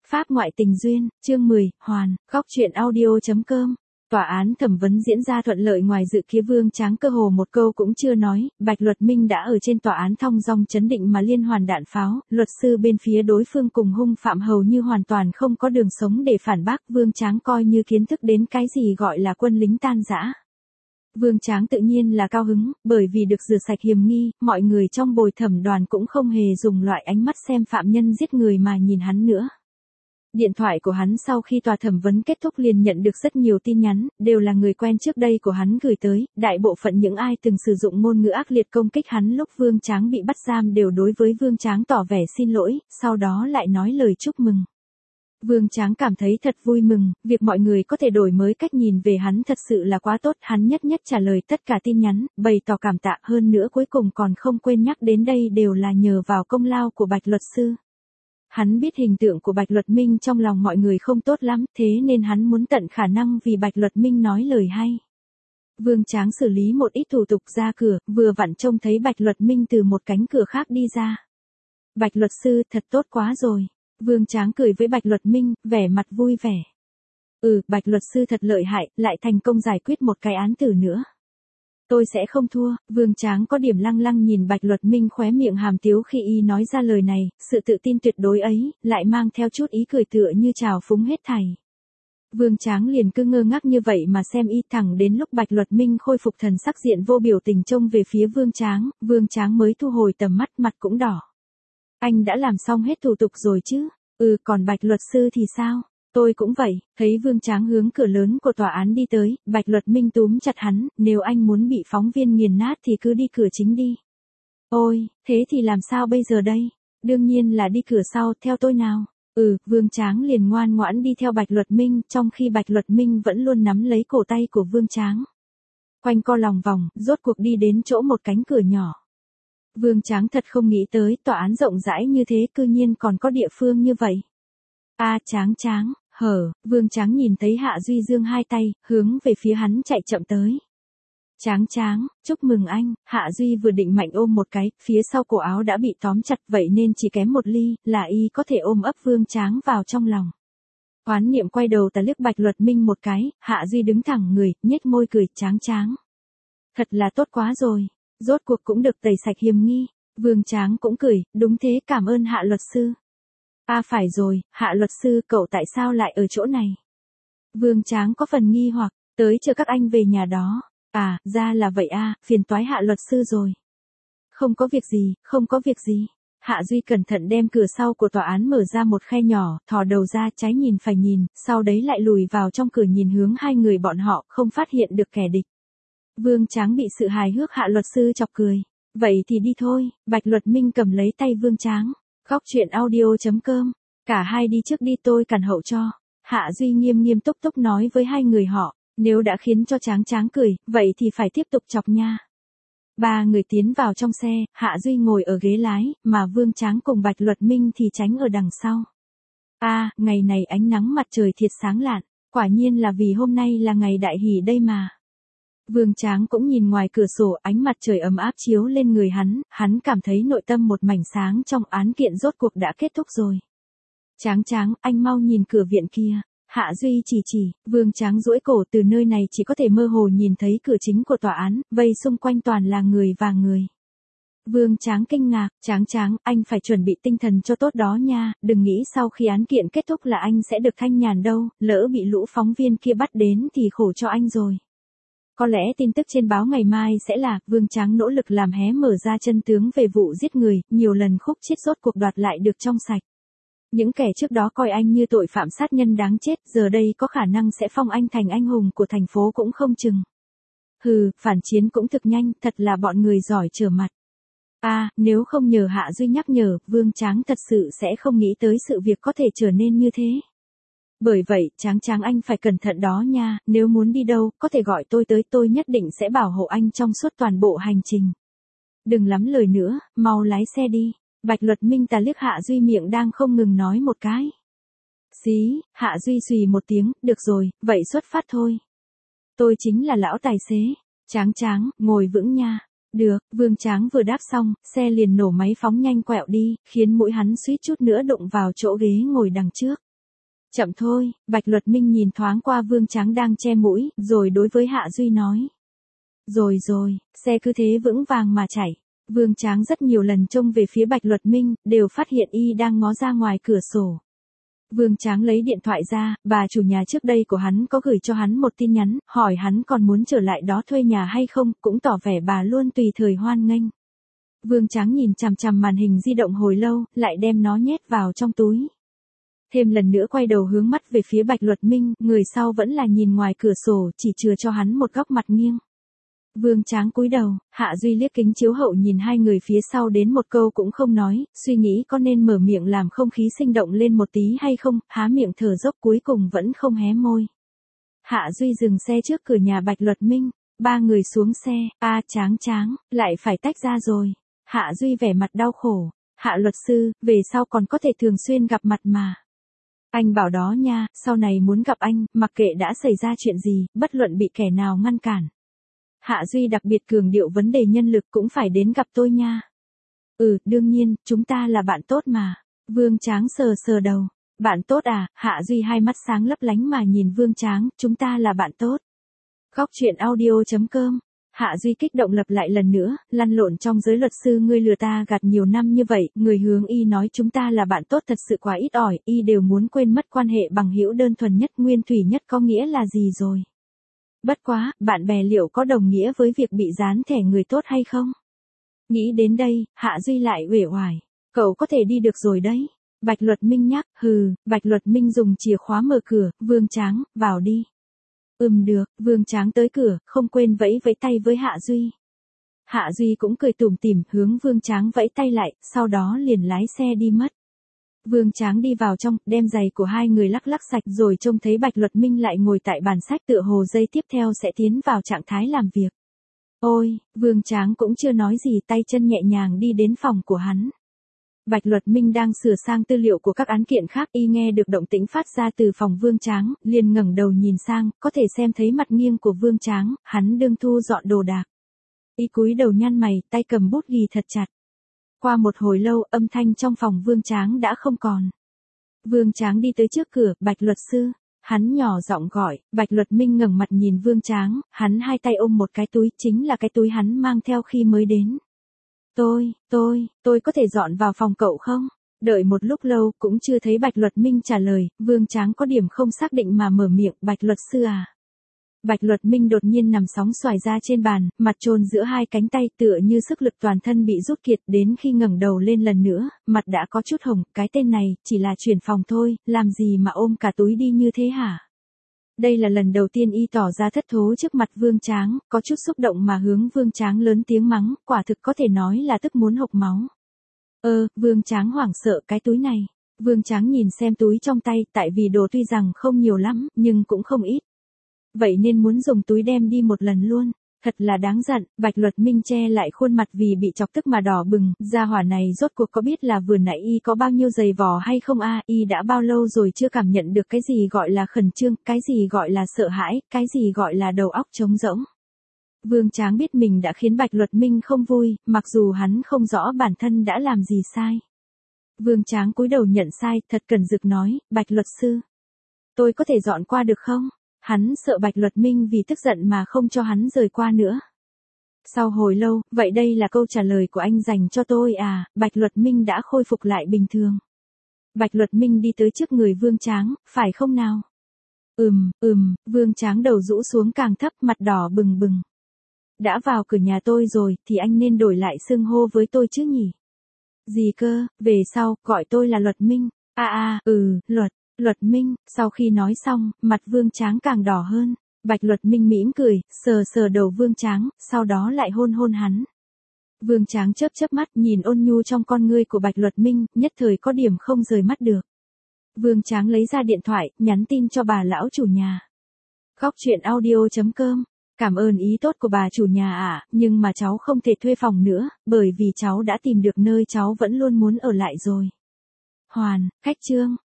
Pháp ngoại tình duyên, chương 10, Hoàn, góc truyện audio.com. Tòa án thẩm vấn diễn ra thuận lợi ngoài dự kiến. Vương Tráng cơ hồ một câu cũng chưa nói, Bạch Luật Minh đã ở trên tòa án thong dong chấn định mà liên hoàn đạn pháo, luật sư bên phía đối phương cùng hung phạm hầu như hoàn toàn không có đường sống để phản bác. Vương Tráng coi như kiến thức đến cái gì gọi là quân lính tan rã. Vương Tráng tự nhiên là cao hứng, bởi vì được rửa sạch hiểm nghi, mọi người trong bồi thẩm đoàn cũng không hề dùng loại ánh mắt xem phạm nhân giết người mà nhìn hắn nữa. Điện thoại của hắn sau khi tòa thẩm vấn kết thúc liền nhận được rất nhiều tin nhắn, đều là người quen trước đây của hắn gửi tới, đại bộ phận những ai từng sử dụng ngôn ngữ ác liệt công kích hắn lúc Vương Tráng bị bắt giam đều đối với Vương Tráng tỏ vẻ xin lỗi, sau đó lại nói lời chúc mừng. Vương Tráng cảm thấy thật vui mừng, việc mọi người có thể đổi mới cách nhìn về hắn thật sự là quá tốt, hắn nhất nhất trả lời tất cả tin nhắn, bày tỏ cảm tạ, hơn nữa cuối cùng còn không quên nhắc đến đây đều là nhờ vào công lao của Bạch luật sư. Hắn biết hình tượng của Bạch Luật Minh trong lòng mọi người không tốt lắm, thế nên hắn muốn tận khả năng vì Bạch Luật Minh nói lời hay. Vương Tráng xử lý một ít thủ tục ra cửa, vừa vặn trông thấy Bạch Luật Minh từ một cánh cửa khác đi ra. Bạch luật sư, thật tốt quá rồi. Vương Tráng cười với Bạch Luật Minh, vẻ mặt vui vẻ. Bạch luật sư thật lợi hại, lại thành công giải quyết một cái án tử nữa. Tôi sẽ không thua. Vương Tráng có điểm lăng lăng nhìn Bạch Luật Minh, khóe miệng hàm tiếu khi y nói ra lời này, sự tự tin tuyệt đối ấy, lại mang theo chút ý cười tựa như trào phúng hết thảy. Vương Tráng liền cứ ngơ ngác như vậy mà xem y, thẳng đến lúc Bạch Luật Minh khôi phục thần sắc, diện vô biểu tình trông về phía Vương Tráng mới thu hồi tầm mắt, mặt cũng đỏ. Anh đã làm xong hết thủ tục rồi chứ? Còn Bạch luật sư thì sao? Tôi cũng vậy. Thấy Vương Tráng hướng cửa lớn của tòa án đi tới, Bạch Luật Minh túm chặt hắn, nếu anh muốn bị phóng viên nghiền nát thì cứ đi cửa chính đi. Ôi, thế thì làm sao bây giờ đây? Đương nhiên là đi cửa sau, theo tôi nào. Vương Tráng liền ngoan ngoãn đi theo Bạch Luật Minh, trong khi Bạch Luật Minh vẫn luôn nắm lấy cổ tay của Vương Tráng. Quanh co lòng vòng, rốt cuộc đi đến chỗ một cánh cửa nhỏ. Vương Tráng thật không nghĩ tới tòa án rộng rãi như thế cư nhiên còn có địa phương như vậy. Tráng, Vương Tráng nhìn thấy Hạ Duy giương hai tay, hướng về phía hắn chạy chậm tới. Tráng, chúc mừng anh. Hạ Duy vừa định mạnh ôm một cái, phía sau cổ áo đã bị tóm chặt, vậy nên chỉ kém một ly, là y có thể ôm ấp Vương Tráng vào trong lòng. Hoán niệm quay đầu ta liếc Bạch Luật Minh một cái, Hạ Duy đứng thẳng người, nhếch môi cười, Tráng. Thật là tốt quá rồi. Rốt cuộc cũng được tẩy sạch hiểm nghi. Vương Tráng cũng cười, đúng thế, cảm ơn Hạ luật sư. Phải rồi, Hạ luật sư, cậu tại sao lại ở chỗ này? Vương Tráng có phần nghi hoặc, tới chờ các anh về nhà đó. Ra là vậy phiền toái Hạ luật sư rồi. Không có việc gì. Hạ Duy cẩn thận đem cửa sau của tòa án mở ra một khe nhỏ, thò đầu ra, trái nhìn phải nhìn, sau đấy lại lùi vào trong cửa nhìn hướng hai người bọn họ, không phát hiện được kẻ địch. Vương Tráng bị sự hài hước Hạ luật sư chọc cười. Vậy thì đi thôi. Bạch Luật Minh cầm lấy tay Vương Tráng. Góc truyện audio.com. Cả hai đi trước đi, tôi cản hậu cho. Hạ Duy nghiêm túc nói với hai người họ. Nếu đã khiến cho Tráng cười, vậy thì phải tiếp tục chọc nha. Ba người tiến vào trong xe, Hạ Duy ngồi ở ghế lái, mà Vương Tráng cùng Bạch Luật Minh thì tránh ở đằng sau. Ngày này ánh nắng mặt trời thiệt sáng lạn. Quả nhiên là vì hôm nay là ngày đại hỷ đây mà. Vương Tráng cũng nhìn ngoài cửa sổ, ánh mặt trời ấm áp chiếu lên người hắn cảm thấy nội tâm một mảnh sáng trong, án kiện rốt cuộc đã kết thúc rồi. Tráng, anh mau nhìn cửa viện kia. Hạ Duy chỉ, Vương Tráng duỗi cổ, từ nơi này chỉ có thể mơ hồ nhìn thấy cửa chính của tòa án, vây xung quanh toàn là người và người. Vương Tráng kinh ngạc, Tráng, anh phải chuẩn bị tinh thần cho tốt đó nha, đừng nghĩ sau khi án kiện kết thúc là anh sẽ được thanh nhàn đâu, lỡ bị lũ phóng viên kia bắt đến thì khổ cho anh rồi. Có lẽ tin tức trên báo ngày mai sẽ là, Vương Tráng nỗ lực làm hé mở ra chân tướng về vụ giết người, nhiều lần khúc chết rốt cuộc đoạt lại được trong sạch. Những kẻ trước đó coi anh như tội phạm sát nhân đáng chết, giờ đây có khả năng sẽ phong anh thành anh hùng của thành phố cũng không chừng. Phản chiến cũng thực nhanh, thật là bọn người giỏi trở mặt. Nếu không nhờ Hạ Duy nhắc nhở, Vương Tráng thật sự sẽ không nghĩ tới sự việc có thể trở nên như thế. Bởi vậy, Tráng anh phải cẩn thận đó nha, nếu muốn đi đâu, có thể gọi tôi tới, tôi nhất định sẽ bảo hộ anh trong suốt toàn bộ hành trình. Đừng lắm lời nữa, mau lái xe đi. Bạch Luật Minh ta liếc Hạ Duy, miệng đang không ngừng nói một cái. Xí, Hạ Duy xùy một tiếng, được rồi, vậy xuất phát thôi. Tôi chính là lão tài xế. Tráng, ngồi vững nha. Được, Vương Tráng vừa đáp xong, xe liền nổ máy phóng nhanh quẹo đi, khiến mũi hắn suýt chút nữa đụng vào chỗ ghế ngồi đằng trước. Chậm thôi, Bạch Luật Minh nhìn thoáng qua Vương Tráng đang che mũi, rồi đối với Hạ Duy nói. Rồi rồi, xe cứ thế vững vàng mà chạy. Vương Tráng rất nhiều lần trông về phía Bạch Luật Minh, đều phát hiện y đang ngó ra ngoài cửa sổ. Vương Tráng lấy điện thoại ra, bà chủ nhà trước đây của hắn có gửi cho hắn một tin nhắn, hỏi hắn còn muốn trở lại đó thuê nhà hay không, cũng tỏ vẻ bà luôn tùy thời hoan nghênh. Vương Tráng nhìn chằm chằm màn hình di động hồi lâu, lại đem nó nhét vào trong túi. Thêm lần nữa quay đầu hướng mắt về phía Bạch Luật Minh, người sau vẫn là nhìn ngoài cửa sổ, chỉ chừa cho hắn một góc mặt nghiêng. Vương Tráng cúi đầu, Hạ Duy liếc kính chiếu hậu nhìn hai người phía sau đến một câu cũng không nói, suy nghĩ có nên mở miệng làm không khí sinh động lên một tí hay không, há miệng thở dốc cuối cùng vẫn không hé môi. Hạ Duy dừng xe trước cửa nhà Bạch Luật Minh, ba người xuống xe, Tráng, lại phải tách ra rồi. Hạ Duy vẻ mặt đau khổ, Hạ luật sư, về sau còn có thể thường xuyên gặp mặt mà. Anh bảo đó nha, sau này muốn gặp anh, mặc kệ đã xảy ra chuyện gì, bất luận bị kẻ nào ngăn cản. Hạ Duy đặc biệt cường điệu vấn đề nhân lực cũng phải đến gặp tôi nha. Đương nhiên, chúng ta là bạn tốt mà. Vương Tráng sờ đầu. Bạn tốt à? Hạ Duy hai mắt sáng lấp lánh mà nhìn Vương Tráng, chúng ta là bạn tốt. Góc chuyện audio.com. Hạ Duy kích động lặp lại lần nữa, lăn lộn trong giới luật sư ngươi lừa ta gạt nhiều năm như vậy, người hướng y nói chúng ta là bạn tốt thật sự quá ít ỏi, y đều muốn quên mất quan hệ bằng hữu đơn thuần nhất nguyên thủy nhất có nghĩa là gì rồi. Bất quá, bạn bè liệu có đồng nghĩa với việc bị dán thẻ người tốt hay không? Nghĩ đến đây, Hạ Duy lại uể oải. Cậu có thể đi được rồi đấy. Bạch Luật Minh nhắc, Bạch Luật Minh dùng chìa khóa mở cửa, Vương Tráng, vào đi. Được, Vương Tráng tới cửa, không quên vẫy tay với Hạ Duy. Hạ Duy cũng cười tủm tỉm hướng Vương Tráng vẫy tay lại, sau đó liền lái xe đi mất. Vương Tráng đi vào trong, đem giày của hai người lắc sạch rồi trông thấy Bạch Luật Minh lại ngồi tại bàn sách tựa hồ giây tiếp theo sẽ tiến vào trạng thái làm việc. Ôi, Vương Tráng cũng chưa nói gì tay chân nhẹ nhàng đi đến phòng của hắn. Bạch Luật Minh đang sửa sang tư liệu của các án kiện khác y nghe được động tĩnh phát ra từ phòng Vương Tráng, liền ngẩng đầu nhìn sang, có thể xem thấy mặt nghiêng của Vương Tráng, hắn đương thu dọn đồ đạc. Y cúi đầu nhăn mày, tay cầm bút ghi thật chặt. Qua một hồi lâu, âm thanh trong phòng Vương Tráng đã không còn. Vương Tráng đi tới trước cửa, Bạch luật sư. Hắn nhỏ giọng gọi, Bạch Luật Minh ngẩng mặt nhìn Vương Tráng, hắn hai tay ôm một cái túi, chính là cái túi hắn mang theo khi mới đến. Tôi có thể dọn vào phòng cậu không? Đợi một lúc lâu, cũng chưa thấy Bạch Luật Minh trả lời, Vương Tráng có điểm không xác định mà mở miệng, Bạch luật sư à? Bạch Luật Minh đột nhiên nằm sóng xoài ra trên bàn, mặt chôn giữa hai cánh tay tựa như sức lực toàn thân bị rút kiệt đến khi ngẩng đầu lên lần nữa, mặt đã có chút hồng, cái tên này, chỉ là chuyển phòng thôi, làm gì mà ôm cả túi đi như thế hả? Đây là lần đầu tiên y tỏ ra thất thố trước mặt Vương Tráng, có chút xúc động mà hướng Vương Tráng lớn tiếng mắng, quả thực có thể nói là tức muốn hộc máu. Vương Tráng hoảng sợ cái túi này. Vương Tráng nhìn xem túi trong tay, tại vì đồ tuy rằng không nhiều lắm, nhưng cũng không ít. Vậy nên muốn dùng túi đem đi một lần luôn. Thật là đáng giận, Bạch Luật Minh che lại khuôn mặt vì bị chọc tức mà đỏ bừng, gia hỏa này rốt cuộc có biết là vừa nãy y có bao nhiêu giày vò hay không y đã bao lâu rồi chưa cảm nhận được cái gì gọi là khẩn trương, cái gì gọi là sợ hãi, cái gì gọi là đầu óc trống rỗng. Vương Tráng biết mình đã khiến Bạch Luật Minh không vui, mặc dù hắn không rõ bản thân đã làm gì sai. Vương Tráng cúi đầu nhận sai, thật cẩn dực nói, Bạch luật sư. Tôi có thể dọn qua được không? Hắn sợ Bạch Luật Minh vì tức giận mà không cho hắn rời qua nữa. Sau hồi lâu, vậy đây là câu trả lời của anh dành cho tôi à? Bạch Luật Minh đã khôi phục lại bình thường. Bạch Luật Minh đi tới trước người Vương Tráng, phải không nào? Vương Tráng đầu rũ xuống càng thấp, mặt đỏ bừng bừng. Đã vào cửa nhà tôi rồi, thì anh nên đổi lại xưng hô với tôi chứ nhỉ? Gì cơ, về sau, gọi tôi là Luật Minh. Luật Minh, sau khi nói xong, mặt Vương Tráng càng đỏ hơn. Bạch Luật Minh mỉm cười, sờ đầu Vương Tráng, sau đó lại hôn hắn. Vương Tráng chớp mắt nhìn ôn nhu trong con ngươi của Bạch Luật Minh, nhất thời có điểm không rời mắt được. Vương Tráng lấy ra điện thoại, nhắn tin cho bà lão chủ nhà. Góc chuyện audio.com. Cảm ơn ý tốt của bà chủ nhà ạ, nhưng mà cháu không thể thuê phòng nữa, bởi vì cháu đã tìm được nơi cháu vẫn luôn muốn ở lại rồi. Hoàn, khách trương.